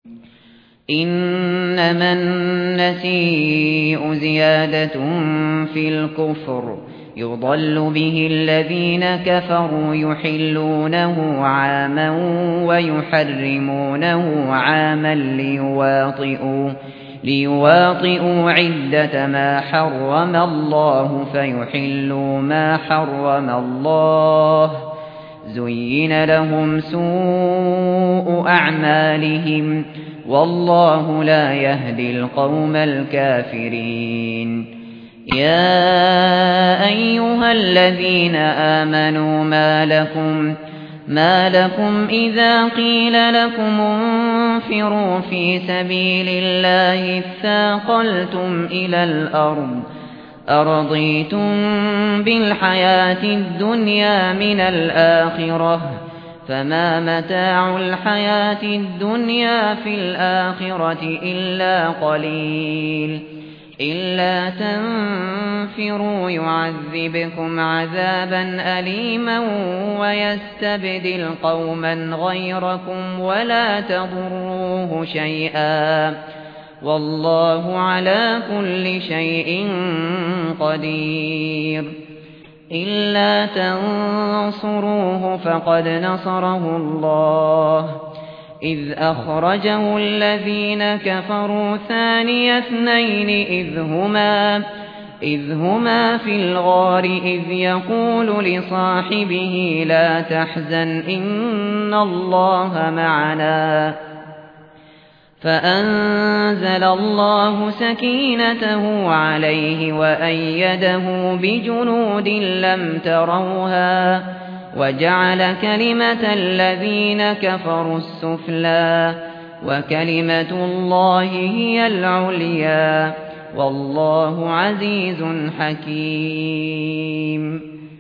إنما النسيء زيادة في الكفر يضل به الذين كفروا يحلونه عاما ويحرمونه عاما ليواطئوا عدة ما حرم الله فيحلوا ما حرم الله زين لهم سوء أعمالهم والله لا يهدي القوم الكافرين يا أيها الذين آمنوا ما لكم إذا قيل لكم انفروا في سبيل الله اثاقلتم إلى الأرض أرضيتم بالحياة الدنيا من الآخرة فما متاع الحياة الدنيا في الآخرة إلا قليل إلا تنفروا يعذبكم عذابا أليما ويستبدل قوما غيركم ولا تضروه شيئا والله على كل شيء قدير إلا تنصروه فقد نصره الله إذ أخرجه الذين كفروا ثاني اثنين إذ هما في الغار إذ يقول لصاحبه لا تحزن إن الله معنا فأنزل الله سكينته عليه وأيده بجنود لم تروها وجعل كلمة الذين كفروا السفلى وكلمة الله هي العليا والله عزيز حكيم